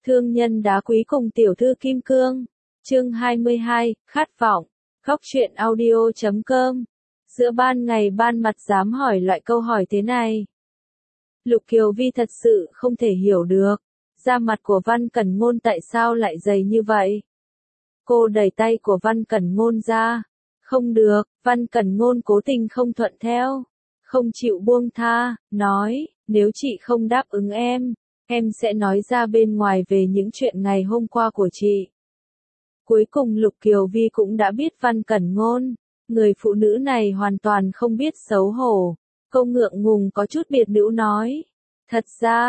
Thương nhân đá quý cùng tiểu thư kim cương. Chương 22, khát vọng. Góc truyện audio.com. Giữa ban ngày ban mặt dám hỏi loại câu hỏi thế này. Lục Kiều Vi thật sự không thể hiểu được. Da mặt của Văn Cẩn Ngôn tại sao lại dày như vậy? Cô đẩy tay của Văn Cẩn Ngôn ra. Không được, Văn Cẩn Ngôn cố tình không thuận theo. Không chịu buông tha, nói, nếu chị không đáp ứng em sẽ nói ra bên ngoài về những chuyện ngày hôm qua của chị. Cuối cùng Lục Kiều Vi cũng đã biết Văn Cẩn Ngôn. Người phụ nữ này hoàn toàn không biết xấu hổ. Cô ngượng ngùng có chút biệt nữ nói. Thật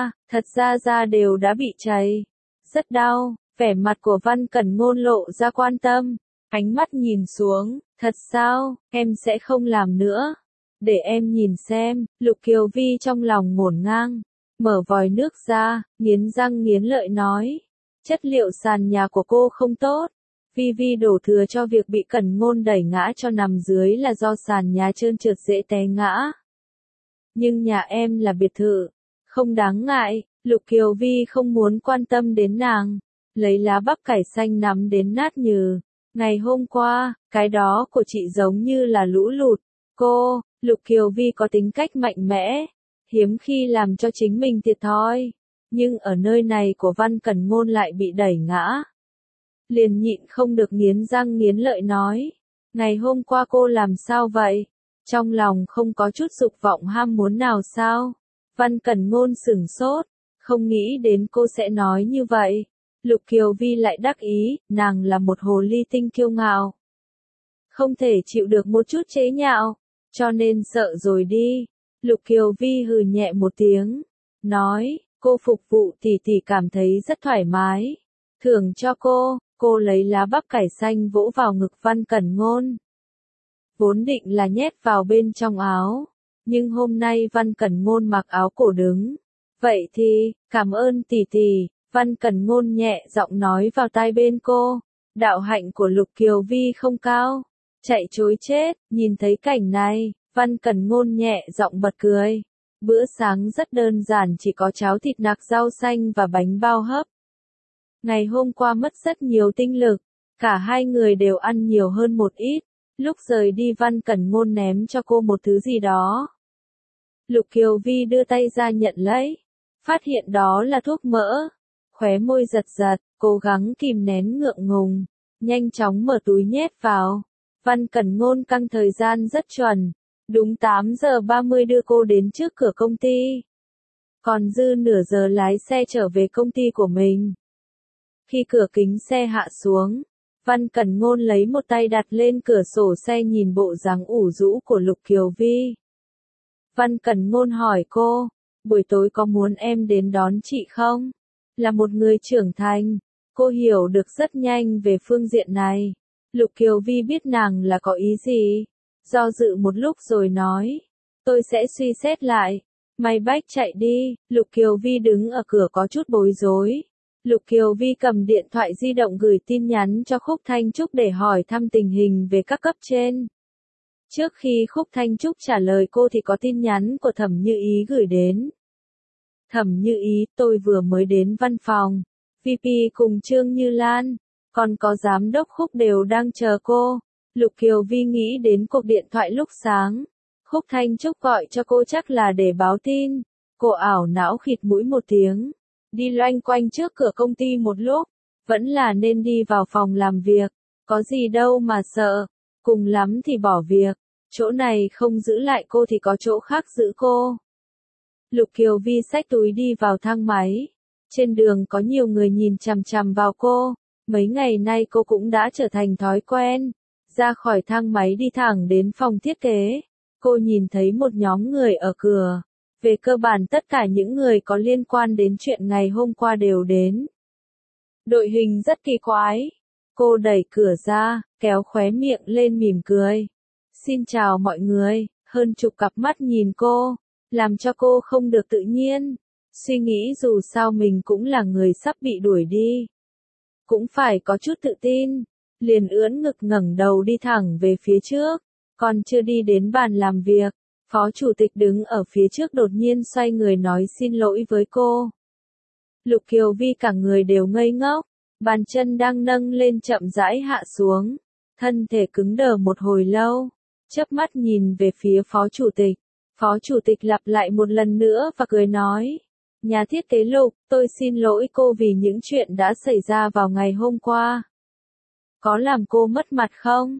ra da đều đã bị chảy. Rất đau, vẻ mặt của Văn Cẩn Ngôn lộ ra quan tâm. Ánh mắt nhìn xuống, thật sao, em sẽ không làm nữa. Để em nhìn xem, Lục Kiều Vi trong lòng ngổn ngang. Mở vòi nước ra, nghiến răng nghiến lợi nói. Chất liệu sàn nhà của cô không tốt. Vi đổ thừa cho việc bị Cẩn Ngôn đẩy ngã cho nằm dưới là do sàn nhà trơn trượt dễ té ngã. Nhưng nhà em là biệt thự. Không đáng ngại, Lục Kiều Vi không muốn quan tâm đến nàng. Lấy lá bắp cải xanh nắm đến nát nhừ. Ngày hôm qua, cái đó của chị giống như là lũ lụt. Lục Kiều Vi có tính cách mạnh mẽ. Hiếm khi làm cho chính mình thiệt thòi. Nhưng ở nơi này của Văn Cẩn Ngôn lại bị đẩy ngã. Liền nhịn không được nghiến răng nghiến lợi nói. Ngày hôm qua cô làm sao vậy? Trong lòng không có chút dục vọng ham muốn nào sao? Văn Cẩn Ngôn sửng sốt. Không nghĩ đến cô sẽ nói như vậy. Lục Kiều Vi lại đắc ý, nàng là một hồ ly tinh kiêu ngạo. Không thể chịu được một chút chế nhạo. Cho nên sợ rồi đi. Lục Kiều Vi hừ nhẹ một tiếng. Nói, cô phục vụ tỷ cảm thấy rất thoải mái. Thưởng cho cô lấy lá bắp cải xanh vỗ vào ngực Văn Cẩn Ngôn. Vốn định là nhét vào bên trong áo. Nhưng hôm nay Văn Cẩn Ngôn mặc áo cổ đứng. Vậy thì, cảm ơn tỷ. Văn Cẩn Ngôn nhẹ giọng nói vào tai bên cô. Đạo hạnh của Lục Kiều Vi không cao. Chạy trối chết, nhìn thấy cảnh này, Văn Cẩn Ngôn nhẹ giọng bật cười. Bữa sáng rất đơn giản, chỉ có cháo thịt nạc rau xanh và bánh bao hấp. Ngày hôm qua mất rất nhiều tinh lực, cả hai người đều ăn nhiều hơn một ít. Lúc rời đi Văn Cẩn Ngôn ném cho cô một thứ gì đó. Lục Kiều Vi đưa tay ra nhận lấy, phát hiện đó là thuốc mỡ. Khóe môi giật giật, cố gắng kìm nén ngượng ngùng, nhanh chóng mở túi nhét vào. Văn Cẩn Ngôn căng thời gian rất chuẩn, đúng 8 giờ 30 đưa cô đến trước cửa công ty. Còn dư nửa giờ lái xe trở về công ty của mình. Khi cửa kính xe hạ xuống, Văn Cẩn Ngôn lấy một tay đặt lên cửa sổ xe nhìn bộ dáng ủ rũ của Lục Kiều Vi. Văn Cẩn Ngôn hỏi cô, buổi tối có muốn em đến đón chị không? Là một người trưởng thành, cô hiểu được rất nhanh về phương diện này. Lục Kiều Vi biết nàng là có ý gì. Do dự một lúc rồi nói, tôi sẽ suy xét lại. May bách chạy đi, Lục Kiều Vi đứng ở cửa có chút bối rối. Lục Kiều Vi cầm điện thoại di động gửi tin nhắn cho Khúc Thanh Trúc để hỏi thăm tình hình về các cấp trên. Trước khi Khúc Thanh Trúc trả lời cô thì có tin nhắn của Thẩm Như Ý gửi đến. Thẩm Như Ý, tôi vừa mới đến văn phòng. VP cùng Trương Như Lan, còn có giám đốc Khúc đều đang chờ cô. Lục Kiều Vi nghĩ đến cuộc điện thoại lúc sáng. Khúc Thanh Trúc gọi cho cô chắc là để báo tin. Cô ảo não khịt mũi một tiếng. Đi loanh quanh trước cửa công ty một lúc. Vẫn là nên đi vào phòng làm việc. Có gì đâu mà sợ. Cùng lắm thì bỏ việc. Chỗ này không giữ lại cô thì có chỗ khác giữ cô. Lục Kiều Vi xách túi đi vào thang máy. Trên đường có nhiều người nhìn chằm chằm vào cô. Mấy ngày nay cô cũng đã trở thành thói quen. Ra khỏi thang máy đi thẳng đến phòng thiết kế. Cô nhìn thấy một nhóm người ở cửa. Về cơ bản tất cả những người có liên quan đến chuyện ngày hôm qua đều đến. Đội hình rất kỳ quái. Cô đẩy cửa ra, kéo khóe miệng lên mỉm cười. Xin chào mọi người, hơn chục cặp mắt nhìn cô, làm cho cô không được tự nhiên. Suy nghĩ dù sao mình cũng là người sắp bị đuổi đi. Cũng phải có chút tự tin. Liền ưỡn ngực ngẩng đầu đi thẳng về phía trước. Còn chưa đi đến bàn làm việc, phó chủ tịch đứng ở phía trước đột nhiên xoay người nói xin lỗi với cô. Lục Kiều Vi cả người đều ngây ngốc, bàn chân đang nâng lên chậm rãi hạ xuống, thân thể cứng đờ một hồi lâu, chớp mắt nhìn về phía phó chủ tịch. Phó chủ tịch lặp lại một lần nữa và cười nói, nhà thiết kế Lục, tôi xin lỗi cô vì những chuyện đã xảy ra vào ngày hôm qua. Có làm cô mất mặt không?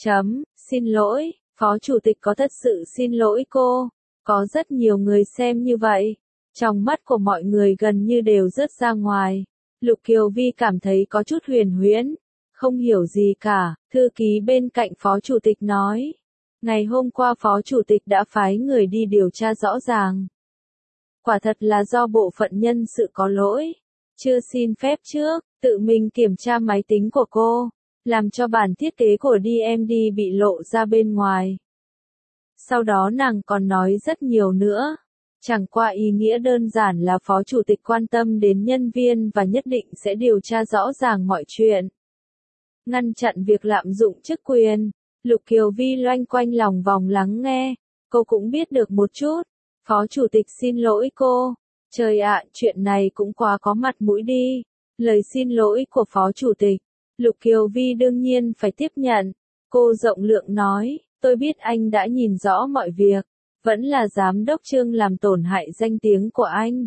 Xin lỗi, phó chủ tịch có thật sự xin lỗi cô. Có rất nhiều người xem như vậy. Trong mắt của mọi người gần như đều rớt ra ngoài. Lục Kiều Vi cảm thấy có chút huyền huyễn. Không hiểu gì cả, thư ký bên cạnh phó chủ tịch nói. Ngày hôm qua phó chủ tịch đã phái người đi điều tra rõ ràng. Quả thật là do bộ phận nhân sự có lỗi. Chưa xin phép trước, tự mình kiểm tra máy tính của cô. Làm cho bản thiết kế của DMD bị lộ ra bên ngoài. Sau đó nàng còn nói rất nhiều nữa. Chẳng qua ý nghĩa đơn giản là phó chủ tịch quan tâm đến nhân viên và nhất định sẽ điều tra rõ ràng mọi chuyện. Ngăn chặn việc lạm dụng chức quyền. Lục Kiều Vi loanh quanh lòng vòng lắng nghe. Cô cũng biết được một chút. Phó chủ tịch xin lỗi cô. Trời ạ, chuyện này cũng quá có mặt mũi đi. Lời xin lỗi của phó chủ tịch. Lục Kiều Vi đương nhiên phải tiếp nhận. Cô rộng lượng nói, tôi biết anh đã nhìn rõ mọi việc. Vẫn là giám đốc Trương làm tổn hại danh tiếng của anh.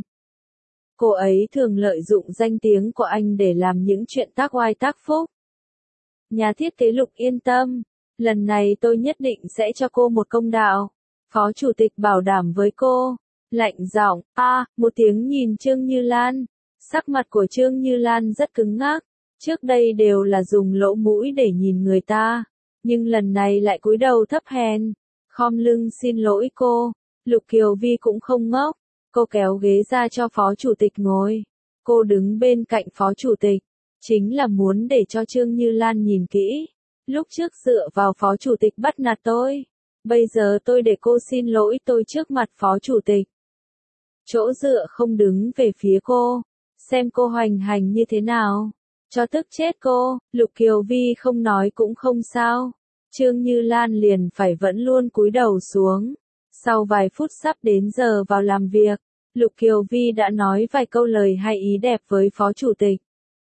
Cô ấy thường lợi dụng danh tiếng của anh để làm những chuyện tác oai tác phúc. Nhà thiết kế Lục yên tâm. Lần này tôi nhất định sẽ cho cô một công đạo. Phó chủ tịch bảo đảm với cô. Lạnh giọng, một tiếng nhìn Trương Như Lan. Sắc mặt của Trương Như Lan rất cứng ngắc. Trước đây đều là dùng lỗ mũi để nhìn người ta. Nhưng lần này lại cúi đầu thấp hèn. Khom lưng xin lỗi cô. Lục Kiều Vi cũng không ngốc. Cô kéo ghế ra cho phó chủ tịch ngồi. Cô đứng bên cạnh phó chủ tịch. Chính là muốn để cho Trương Như Lan nhìn kỹ. Lúc trước dựa vào phó chủ tịch bắt nạt tôi. Bây giờ tôi để cô xin lỗi tôi trước mặt phó chủ tịch. Chỗ dựa không đứng về phía cô. Xem cô hoành hành như thế nào. Cho tức chết cô. Lục Kiều Vi không nói cũng không sao. Trương Như Lan liền phải vẫn luôn cúi đầu xuống. Sau vài phút sắp đến giờ vào làm việc, Lục Kiều Vi đã nói vài câu lời hay ý đẹp với phó chủ tịch.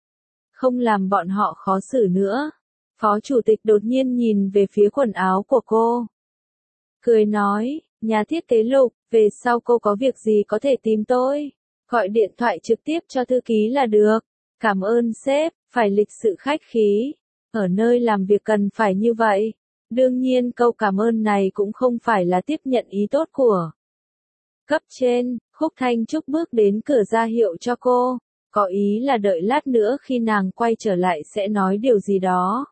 Không làm bọn họ khó xử nữa. Phó chủ tịch đột nhiên nhìn về phía quần áo của cô. Cười nói, nhà thiết kế Lục, về sau cô có việc gì có thể tìm tôi. Gọi điện thoại trực tiếp cho thư ký là được. Cảm ơn sếp, phải lịch sự khách khí. Ở nơi làm việc cần phải như vậy. Đương nhiên câu cảm ơn này cũng không phải là tiếp nhận ý tốt của cấp trên. Khúc Thanh Trúc bước đến cửa ra hiệu cho cô. Có ý là đợi lát nữa khi nàng quay trở lại sẽ nói điều gì đó.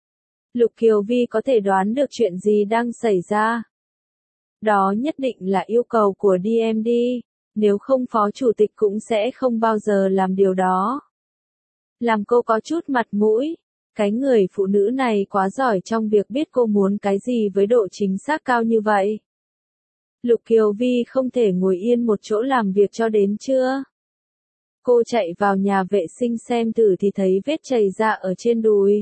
Lục Kiều Vi có thể đoán được chuyện gì đang xảy ra. Đó nhất định là yêu cầu của DMD. Nếu không phó chủ tịch cũng sẽ không bao giờ làm điều đó. Làm cô có chút mặt mũi. Cái người phụ nữ này quá giỏi trong việc biết cô muốn cái gì với độ chính xác cao như vậy. Lục Kiều Vi không thể ngồi yên một chỗ làm việc cho đến trưa. Cô chạy vào nhà vệ sinh xem thử thì thấy vết chảy ra ở trên đùi.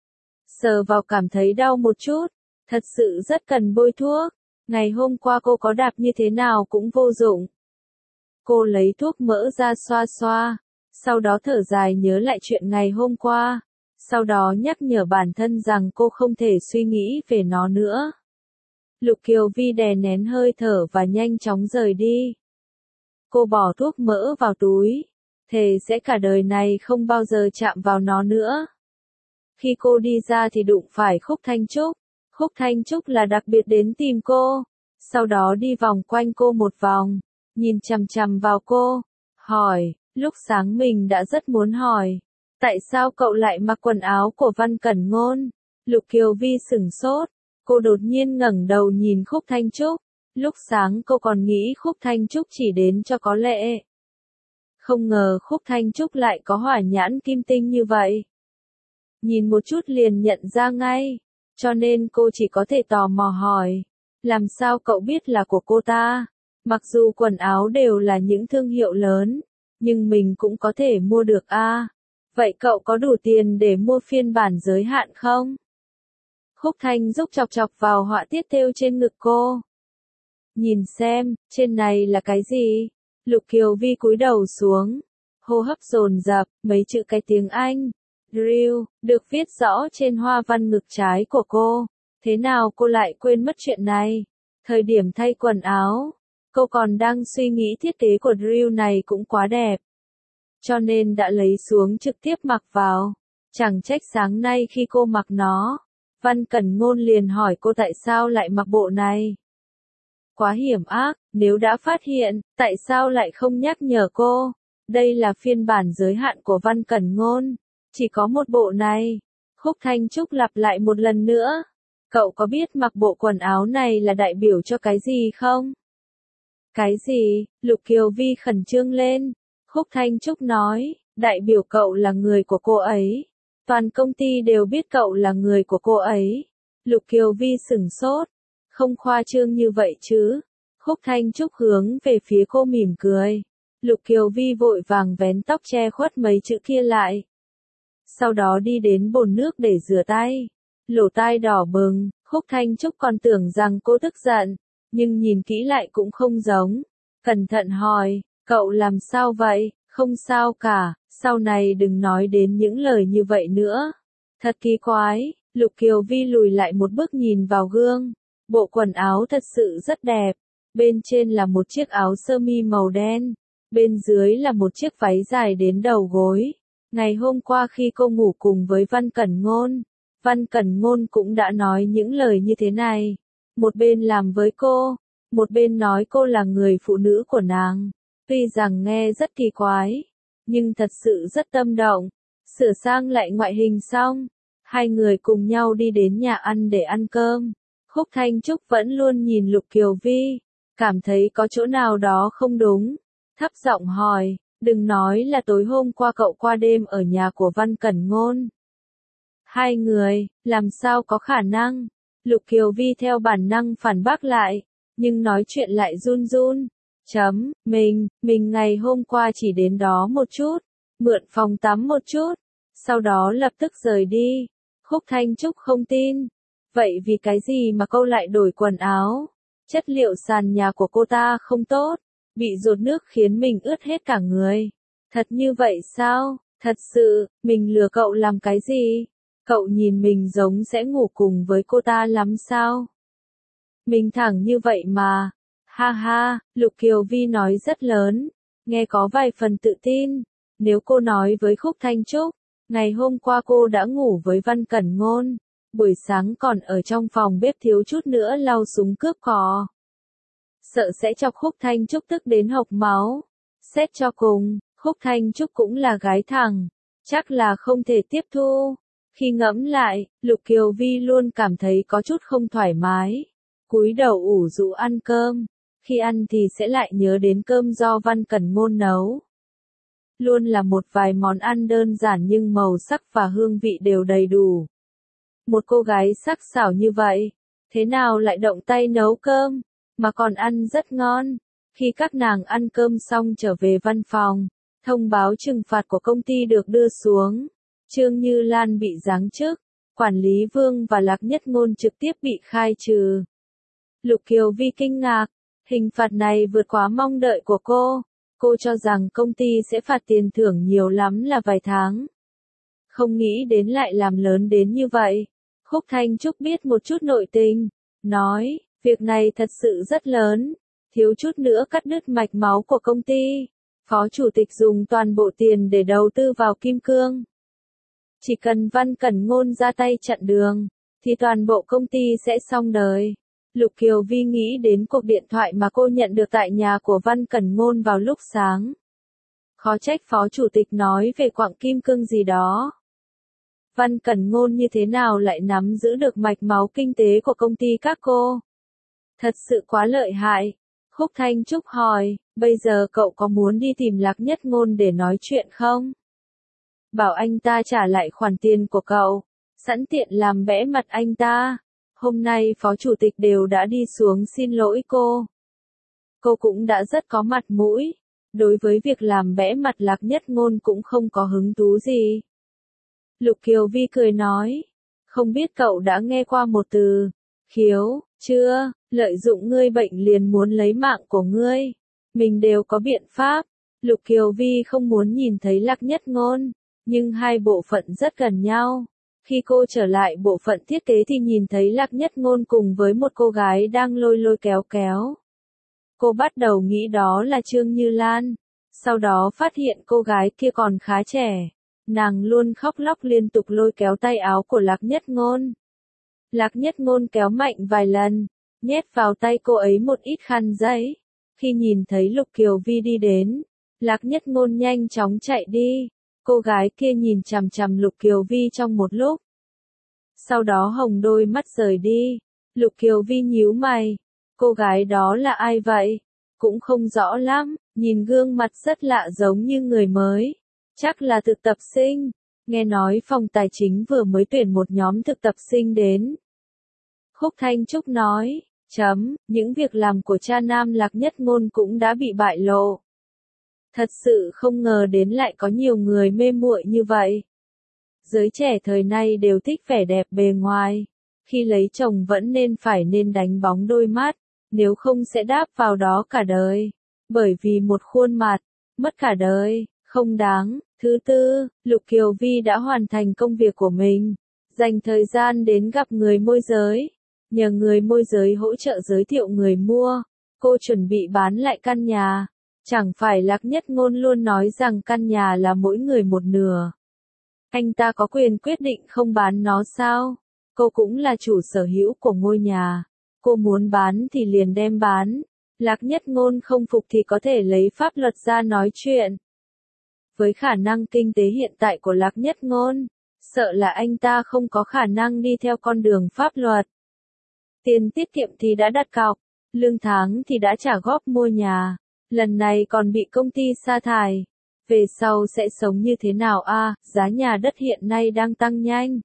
Sờ vào cảm thấy đau một chút. Thật sự rất cần bôi thuốc. Ngày hôm qua cô có đạp như thế nào cũng vô dụng. Cô lấy thuốc mỡ ra xoa xoa. Sau đó thở dài nhớ lại chuyện ngày hôm qua. Sau đó nhắc nhở bản thân rằng cô không thể suy nghĩ về nó nữa. Lục Kiều Vi đè nén hơi thở và nhanh chóng rời đi. Cô bỏ thuốc mỡ vào túi. Thề sẽ cả đời này không bao giờ chạm vào nó nữa. Khi cô đi ra thì đụng phải Khúc Thanh Trúc. Khúc Thanh Trúc là đặc biệt đến tìm cô. Sau đó đi vòng quanh cô một vòng. Nhìn chằm chằm vào cô. Hỏi, lúc sáng mình đã rất muốn hỏi. Tại sao cậu lại mặc quần áo của Văn Cẩn Ngôn? Lục Kiều Vi sửng sốt. Cô đột nhiên ngẩng đầu nhìn Khúc Thanh Trúc. Lúc sáng cô còn nghĩ Khúc Thanh Trúc chỉ đến cho có lệ. Không ngờ Khúc Thanh Trúc lại có hỏa nhãn kim tinh như vậy. Nhìn một chút liền nhận ra ngay. Cho nên cô chỉ có thể tò mò hỏi. Làm sao cậu biết là của cô ta? Mặc dù quần áo đều là những thương hiệu lớn. Nhưng mình cũng có thể mua được a. Vậy cậu có đủ tiền để mua phiên bản giới hạn không? Khúc Thanh Trúc chọc chọc vào họa tiết thêu trên ngực cô. Nhìn xem, trên này là cái gì? Lục Kiều Vi cúi đầu xuống. hô hấp dồn dập, mấy chữ cái tiếng Anh. Drill, được viết rõ trên hoa văn ngực trái của cô. Thế nào cô lại quên mất chuyện này? Thời điểm thay quần áo, cô còn đang suy nghĩ thiết kế của drill này cũng quá đẹp. Cho nên đã lấy xuống trực tiếp mặc vào. Chẳng trách sáng nay khi cô mặc nó, Văn Cẩn Ngôn liền hỏi cô tại sao lại mặc bộ này. Quá hiểm ác, nếu đã phát hiện, tại sao lại không nhắc nhở cô? Đây là phiên bản giới hạn của Văn Cẩn Ngôn, chỉ có một bộ này. Khúc Thanh Trúc lặp lại một lần nữa. Cậu có biết mặc bộ quần áo này là đại biểu cho cái gì không? Cái gì? Lục Kiều Vi khẩn trương lên. Khúc Thanh Trúc nói, đại biểu cậu là người của cô ấy. Toàn công ty đều biết cậu là người của cô ấy. Lục Kiều Vi sửng sốt. Không khoa trương như vậy chứ. Khúc Thanh Trúc hướng về phía cô mỉm cười. Lục Kiều Vi vội vàng vén tóc che khuất mấy chữ kia lại. Sau đó đi đến bồn nước để rửa tay. Lỗ tai đỏ bừng, Khúc Thanh Trúc còn tưởng rằng cô tức giận, nhưng nhìn kỹ lại cũng không giống. Cẩn thận hỏi, cậu làm sao vậy? Không sao cả, sau này đừng nói đến những lời như vậy nữa. Thật kỳ quái, Lục Kiều Vi lùi lại một bước nhìn vào gương. Bộ quần áo thật sự rất đẹp. Bên trên là một chiếc áo sơ mi màu đen. Bên dưới là một chiếc váy dài đến đầu gối. Ngày hôm qua khi cô ngủ cùng với Văn Cẩn Ngôn, Văn Cẩn Ngôn cũng đã nói những lời như thế này. Một bên làm với cô, một bên nói cô là người phụ nữ của nàng. Tuy rằng nghe rất kỳ quái, nhưng thật sự rất tâm động. Sửa sang lại ngoại hình xong, hai người cùng nhau đi đến nhà ăn để ăn cơm. Khúc Thanh Trúc vẫn luôn nhìn Lục Kiều Vi, cảm thấy có chỗ nào đó không đúng. Thấp giọng hỏi, đừng nói là tối hôm qua cậu qua đêm ở nhà của Văn Cẩn Ngôn. Hai người, làm sao có khả năng? Lục Kiều Vi theo bản năng phản bác lại, nhưng nói chuyện lại run run. Mình ngày hôm qua chỉ đến đó một chút, mượn phòng tắm một chút, sau đó lập tức rời đi. Khúc Thanh Trúc không tin. Vậy vì cái gì mà cô lại đổi quần áo? Chất liệu sàn nhà của cô ta không tốt, bị dột nước khiến mình ướt hết cả người. Thật như vậy sao? Thật sự, mình lừa cậu làm cái gì? Cậu nhìn mình giống sẽ ngủ cùng với cô ta lắm sao? Mình thẳng như vậy mà. Ha ha, Lục Kiều Vi nói rất lớn, nghe có vài phần tự tin. Nếu cô nói với Khúc Thanh Trúc, ngày hôm qua cô đã ngủ với Văn Cẩn Ngôn, buổi sáng còn ở trong phòng bếp thiếu chút nữa lau súng cướp cò. Sợ sẽ chọc Khúc Thanh Trúc tức đến hộc máu. Xét cho cùng, Khúc Thanh Trúc cũng là gái thẳng, chắc là không thể tiếp thu. Khi ngẫm lại, Lục Kiều Vi luôn cảm thấy có chút không thoải mái. Cúi đầu ủ rũ ăn cơm, khi ăn thì sẽ lại nhớ đến cơm do Văn Cẩn Ngôn nấu. Luôn là một vài món ăn đơn giản nhưng màu sắc và hương vị đều đầy đủ. Một cô gái sắc sảo như vậy, thế nào lại động tay nấu cơm, mà còn ăn rất ngon. Khi các nàng ăn cơm xong trở về văn phòng, thông báo trừng phạt của công ty được đưa xuống. Trương Như Lan bị giáng chức, quản lý Vương và Lạc Nhất Ngôn trực tiếp bị khai trừ. Lục Kiều Vi kinh ngạc, hình phạt này vượt quá mong đợi của cô. Cô cho rằng công ty sẽ phạt tiền thưởng nhiều lắm là vài tháng. Không nghĩ đến lại làm lớn đến như vậy. Khúc Thanh Trúc biết một chút nội tình, nói, việc này thật sự rất lớn, thiếu chút nữa cắt đứt mạch máu của công ty. Phó chủ tịch dùng toàn bộ tiền để đầu tư vào kim cương. Chỉ cần Văn Cẩn Ngôn ra tay chặn đường, thì toàn bộ công ty sẽ xong đời. Lục Kiều Vi nghĩ đến cuộc điện thoại mà cô nhận được tại nhà của Văn Cẩn Ngôn vào lúc sáng. Khó trách phó chủ tịch nói về quặng kim cương gì đó. Văn Cẩn Ngôn như thế nào lại nắm giữ được mạch máu kinh tế của công ty các cô? Thật sự quá lợi hại. Khúc Thanh Trúc hỏi, bây giờ cậu có muốn đi tìm Lạc Nhất Ngôn để nói chuyện không? Bảo anh ta trả lại khoản tiền của cậu, sẵn tiện làm bẽ mặt anh ta. Hôm nay phó chủ tịch đều đã đi xuống xin lỗi cô. Cô cũng đã rất có mặt mũi. Đối với việc làm bẽ mặt Lạc Nhất Ngôn cũng không có hứng thú gì. Lục Kiều Vi cười nói, không biết cậu đã nghe qua một từ, khiếu, chưa, lợi dụng ngươi bệnh liền muốn lấy mạng của ngươi. Mình đều có biện pháp, Lục Kiều Vi không muốn nhìn thấy Lạc Nhất Ngôn, nhưng hai bộ phận rất gần nhau. Khi cô trở lại bộ phận thiết kế thì nhìn thấy Lạc Nhất Ngôn cùng với một cô gái đang lôi lôi kéo kéo. Cô bắt đầu nghĩ đó là Trương Như Lan, sau đó phát hiện cô gái kia còn khá trẻ. Nàng luôn khóc lóc liên tục lôi kéo tay áo của Lạc Nhất Ngôn. Lạc Nhất Ngôn kéo mạnh vài lần, nhét vào tay cô ấy một ít khăn giấy. Khi nhìn thấy Lục Kiều Vi đi đến, Lạc Nhất Ngôn nhanh chóng chạy đi. Cô gái kia nhìn chằm chằm Lục Kiều Vi trong một lúc. Sau đó hồng đôi mắt rời đi. Lục Kiều Vi nhíu mày. Cô gái đó là ai vậy? Cũng không rõ lắm, nhìn gương mặt rất lạ giống như người mới. Chắc là thực tập sinh. Nghe nói phòng tài chính vừa mới tuyển một nhóm thực tập sinh đến. Khúc Thanh Trúc nói, những việc làm của cha nam Lạc Nhất Ngôn cũng đã bị bại lộ. Thật sự không ngờ đến lại có nhiều người mê muội như vậy. Giới trẻ thời nay đều thích vẻ đẹp bề ngoài. Khi lấy chồng vẫn nên đánh bóng đôi mắt, nếu không sẽ đáp vào đó cả đời. Bởi vì một khuôn mặt, mất cả đời, không đáng. Thứ tư, Lục Kiều Vi đã hoàn thành công việc của mình, dành thời gian đến gặp người môi giới, nhờ người môi giới hỗ trợ giới thiệu người mua. Cô chuẩn bị bán lại căn nhà. Chẳng phải Lạc Nhất Ngôn luôn nói rằng căn nhà là mỗi người một nửa. Anh ta có quyền quyết định không bán nó sao? Cô cũng là chủ sở hữu của ngôi nhà. Cô muốn bán thì liền đem bán. Lạc Nhất Ngôn không phục thì có thể lấy pháp luật ra nói chuyện. Với khả năng kinh tế hiện tại của Lạc Nhất Ngôn, sợ là anh ta không có khả năng đi theo con đường pháp luật. Tiền tiết kiệm thì đã đặt cọc, lương tháng thì đã trả góp mua nhà. Lần này còn bị công ty sa thải. Về sau sẽ sống như thế nào a? Giá nhà đất hiện nay đang tăng nhanh.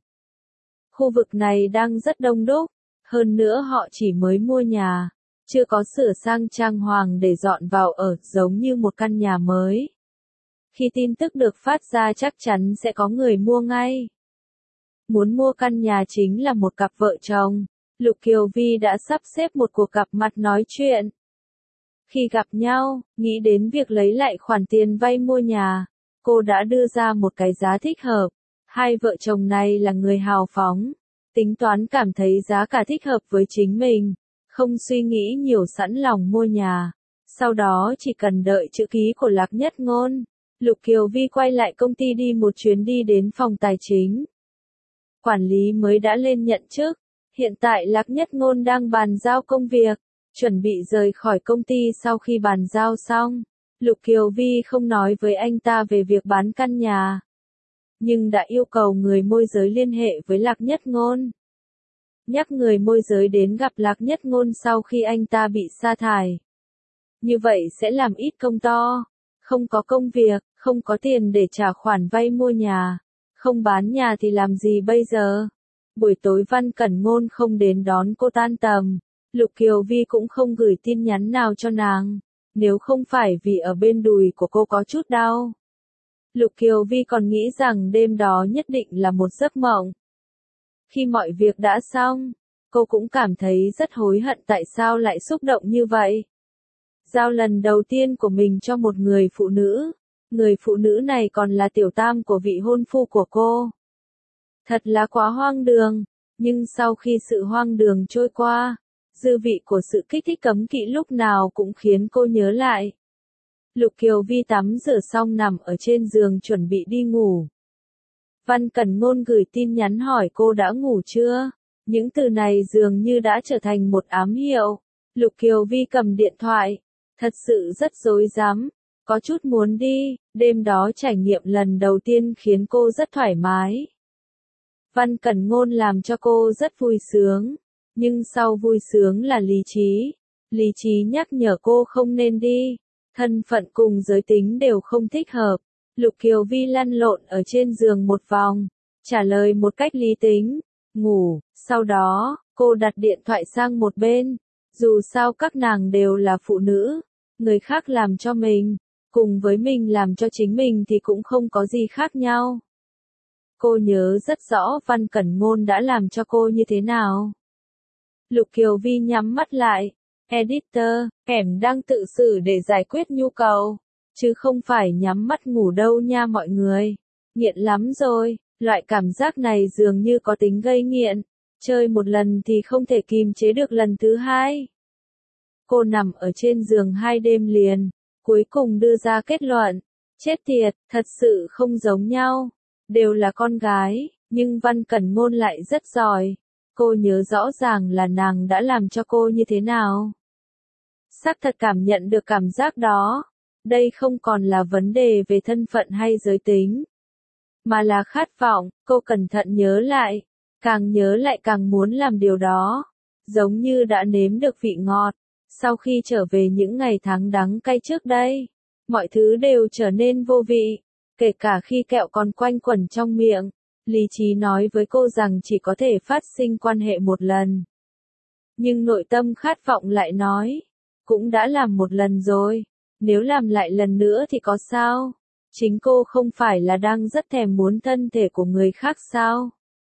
Khu vực này đang rất đông đúc. Hơn nữa họ chỉ mới mua nhà, chưa có sửa sang trang hoàng để dọn vào ở, giống như một căn nhà mới. Khi tin tức được phát ra chắc chắn sẽ có người mua ngay. Muốn mua căn nhà chính là một cặp vợ chồng. Lục Kiều Vi đã sắp xếp một cuộc gặp mặt nói chuyện. Khi gặp nhau, nghĩ đến việc lấy lại khoản tiền vay mua nhà, cô đã đưa ra một cái giá thích hợp. Hai vợ chồng này là người hào phóng, tính toán cảm thấy giá cả thích hợp với chính mình, không suy nghĩ nhiều sẵn lòng mua nhà. Sau đó chỉ cần đợi chữ ký của Lạc Nhất Ngôn, Lục Kiều Vi quay lại công ty đi một chuyến đi đến phòng tài chính. Quản lý mới đã lên nhận chức, hiện tại Lạc Nhất Ngôn đang bàn giao công việc. Chuẩn bị rời khỏi công ty sau khi bàn giao xong, Lục Kiều Vi không nói với anh ta về việc bán căn nhà, nhưng đã yêu cầu người môi giới liên hệ với Lạc Nhất Ngôn. Nhắc người môi giới đến gặp Lạc Nhất Ngôn sau khi anh ta bị sa thải. Như vậy sẽ làm ít công to, không có công việc, không có tiền để trả khoản vay mua nhà, không bán nhà thì làm gì bây giờ? Buổi tối Văn Cẩn Ngôn không đến đón cô tan tầm. Lục Kiều Vi cũng không gửi tin nhắn nào cho nàng, nếu không phải vì ở bên đùi của cô có chút đau. Lục Kiều Vi còn nghĩ rằng đêm đó nhất định là một giấc mộng. Khi mọi việc đã xong, cô cũng cảm thấy rất hối hận tại sao lại xúc động như vậy. Giao lần đầu tiên của mình cho một người phụ nữ này còn là tiểu tam của vị hôn phu của cô. Thật là quá hoang đường, nhưng sau khi sự hoang đường trôi qua, dư vị của sự kích thích cấm kỵ lúc nào cũng khiến cô nhớ lại. Lục Kiều Vi tắm rửa xong nằm ở trên giường chuẩn bị đi ngủ. Văn Cẩn Ngôn gửi tin nhắn hỏi cô đã ngủ chưa? Những từ này dường như đã trở thành một ám hiệu. Lục Kiều Vi cầm điện thoại. Thật sự rất rối rắm, có chút muốn đi. Đêm đó trải nghiệm lần đầu tiên khiến cô rất thoải mái. Văn Cẩn Ngôn làm cho cô rất vui sướng. Nhưng sau vui sướng là lý trí. Lý trí nhắc nhở cô không nên đi. Thân phận cùng giới tính đều không thích hợp. Lục Kiều Vi lăn lộn ở trên giường một vòng, trả lời một cách lý tính, ngủ. Sau đó, cô đặt điện thoại sang một bên. Dù sao các nàng đều là phụ nữ, người khác làm cho mình, cùng với mình làm cho chính mình thì cũng không có gì khác nhau. Cô nhớ rất rõ Văn Cẩn Ngôn đã làm cho cô như thế nào. Lục Kiều Vi nhắm mắt lại. Editor, kẻm đang tự xử để giải quyết nhu cầu. chứ không phải nhắm mắt ngủ đâu nha mọi người. Nghiện lắm rồi, loại cảm giác này dường như có tính gây nghiện, chơi một lần thì không thể kìm chế được lần thứ hai. Cô nằm ở trên giường 2 đêm liền, cuối cùng đưa ra kết luận, chết tiệt, thật sự không giống nhau, đều là con gái, nhưng Văn Cẩn Ngôn lại rất giỏi. Cô nhớ rõ ràng là nàng đã làm cho cô như thế nào. Xác thật cảm nhận được cảm giác đó. Đây không còn là vấn đề về thân phận hay giới tính, mà là khát vọng. Cô cẩn thận nhớ lại, càng nhớ lại càng muốn làm điều đó. Giống như đã nếm được vị ngọt, sau khi trở về những ngày tháng đắng cay trước đây, mọi thứ đều trở nên vô vị, kể cả khi kẹo còn quanh quẩn trong miệng. Lý trí nói với cô rằng chỉ có thể phát sinh quan hệ một lần. Nhưng nội tâm khát vọng lại nói, cũng đã làm một lần rồi, nếu làm lại lần nữa thì có sao? Chính cô không phải là đang rất thèm muốn thân thể của người khác sao?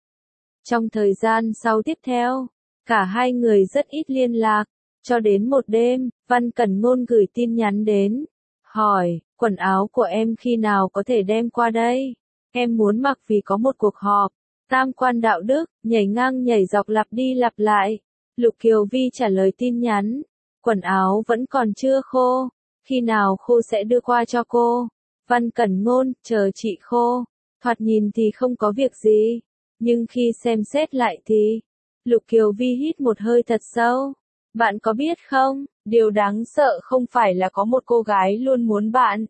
Trong thời gian sau tiếp theo, cả hai người rất ít liên lạc, cho đến một đêm, Văn Cẩn Ngôn gửi tin nhắn đến, hỏi, quần áo của em khi nào có thể đem qua đây? Em muốn mặc vì có một cuộc họp. Tam quan đạo đức, nhảy ngang nhảy dọc lặp đi lặp lại. Lục Kiều Vi trả lời tin nhắn, quần áo vẫn còn chưa khô, khi nào khô sẽ đưa qua cho cô. Văn Cẩn Ngôn, chờ chị khô. Thoạt nhìn thì không có việc gì, nhưng khi xem xét lại thì, Lục Kiều Vi hít một hơi thật sâu. Bạn có biết không, điều đáng sợ không phải là có một cô gái luôn muốn bạn,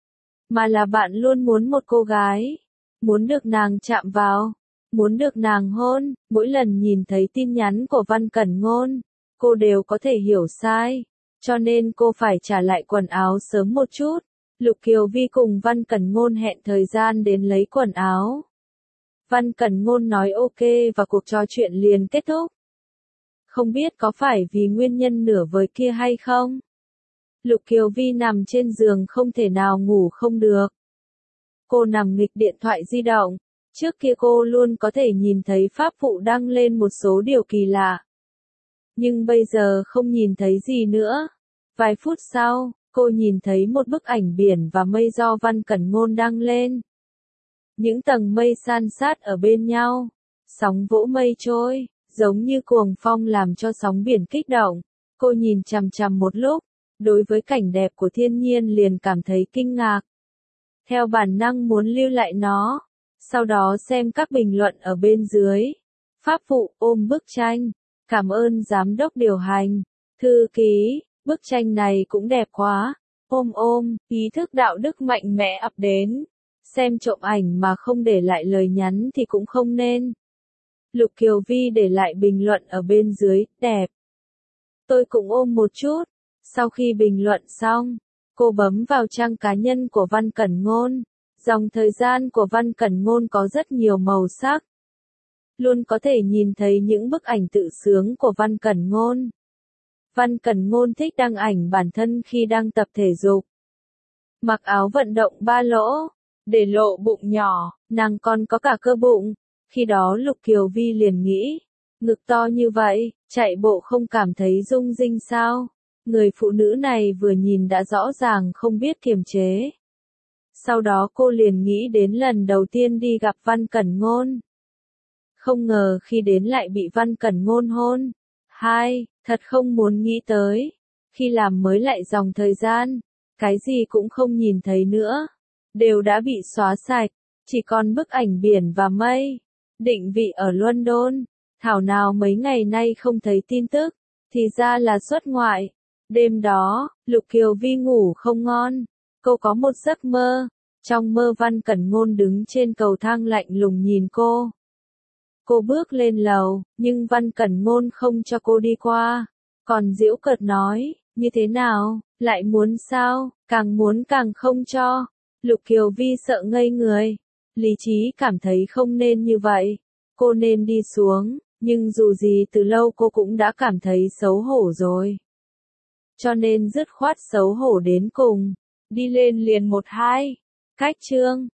mà là bạn luôn muốn một cô gái, muốn được nàng chạm vào, muốn được nàng hôn. Mỗi lần nhìn thấy tin nhắn của Văn Cẩn Ngôn, cô đều có thể hiểu sai, cho nên cô phải trả lại quần áo sớm một chút. Lục Kiều Vi cùng Văn Cẩn Ngôn hẹn thời gian đến lấy quần áo. Văn Cẩn Ngôn nói ok và cuộc trò chuyện liền kết thúc. Không biết có phải vì nguyên nhân nửa vời kia hay không? Lục Kiều Vi nằm trên giường không thể nào ngủ không được. Cô nằm nghịch điện thoại di động. Trước kia cô luôn có thể nhìn thấy pháp vụ đăng lên một số điều kỳ lạ. Nhưng bây giờ không nhìn thấy gì nữa. Vài phút sau, cô nhìn thấy một bức ảnh biển và mây do Văn Cẩn Ngôn đăng lên. Những tầng mây san sát ở bên nhau. Sóng vỗ mây trôi, giống như cuồng phong làm cho sóng biển kích động. Cô nhìn chằm chằm một lúc, đối với cảnh đẹp của thiên nhiên liền cảm thấy kinh ngạc. Theo bản năng muốn lưu lại nó, sau đó xem các bình luận ở bên dưới. Pháp vụ ôm bức tranh, cảm ơn giám đốc điều hành, thư ký, bức tranh này cũng đẹp quá. Ôm, ý thức đạo đức mạnh mẽ ập đến. Xem trộm ảnh mà không để lại lời nhắn thì cũng không nên. Lục Kiều Vi để lại bình luận ở bên dưới, đẹp. Tôi cũng ôm một chút. Sau khi bình luận xong, cô bấm vào trang cá nhân của Văn Cẩn Ngôn. Dòng thời gian của Văn Cẩn Ngôn có rất nhiều màu sắc. Luôn có thể nhìn thấy những bức ảnh tự sướng của Văn Cẩn Ngôn. Văn Cẩn Ngôn thích đăng ảnh bản thân khi đang tập thể dục. Mặc áo vận động 3 lỗ, để lộ bụng nhỏ, nàng còn có cả cơ bụng. Khi đó Lục Kiều Vi liền nghĩ, ngực to như vậy, chạy bộ không cảm thấy rung rinh sao? Người phụ nữ này vừa nhìn đã rõ ràng không biết kiềm chế. Sau đó cô liền nghĩ đến lần đầu tiên đi gặp Văn Cẩn Ngôn. Không ngờ khi đến lại bị Văn Cẩn Ngôn hôn. Thật không muốn nghĩ tới. Khi làm mới lại dòng thời gian, cái gì cũng không nhìn thấy nữa. Đều đã bị xóa sạch, chỉ còn bức ảnh biển và mây. Định vị ở London, thảo nào mấy ngày nay không thấy tin tức, thì ra là xuất ngoại. Đêm đó, Lục Kiều Vi ngủ không ngon. Cô có một giấc mơ. Trong mơ Văn Cẩn Ngôn đứng trên cầu thang lạnh lùng nhìn cô. Cô bước lên lầu, nhưng Văn Cẩn Ngôn không cho cô đi qua. Còn giễu cợt nói, như thế nào, lại muốn sao, càng muốn càng không cho. Lục Kiều Vi sợ ngây người. Lý trí cảm thấy không nên như vậy. Cô nên đi xuống, nhưng dù gì từ lâu cô cũng đã cảm thấy xấu hổ rồi. Cho nên dứt khoát xấu hổ đến cùng. Đi lên liền 1-2. Cách chương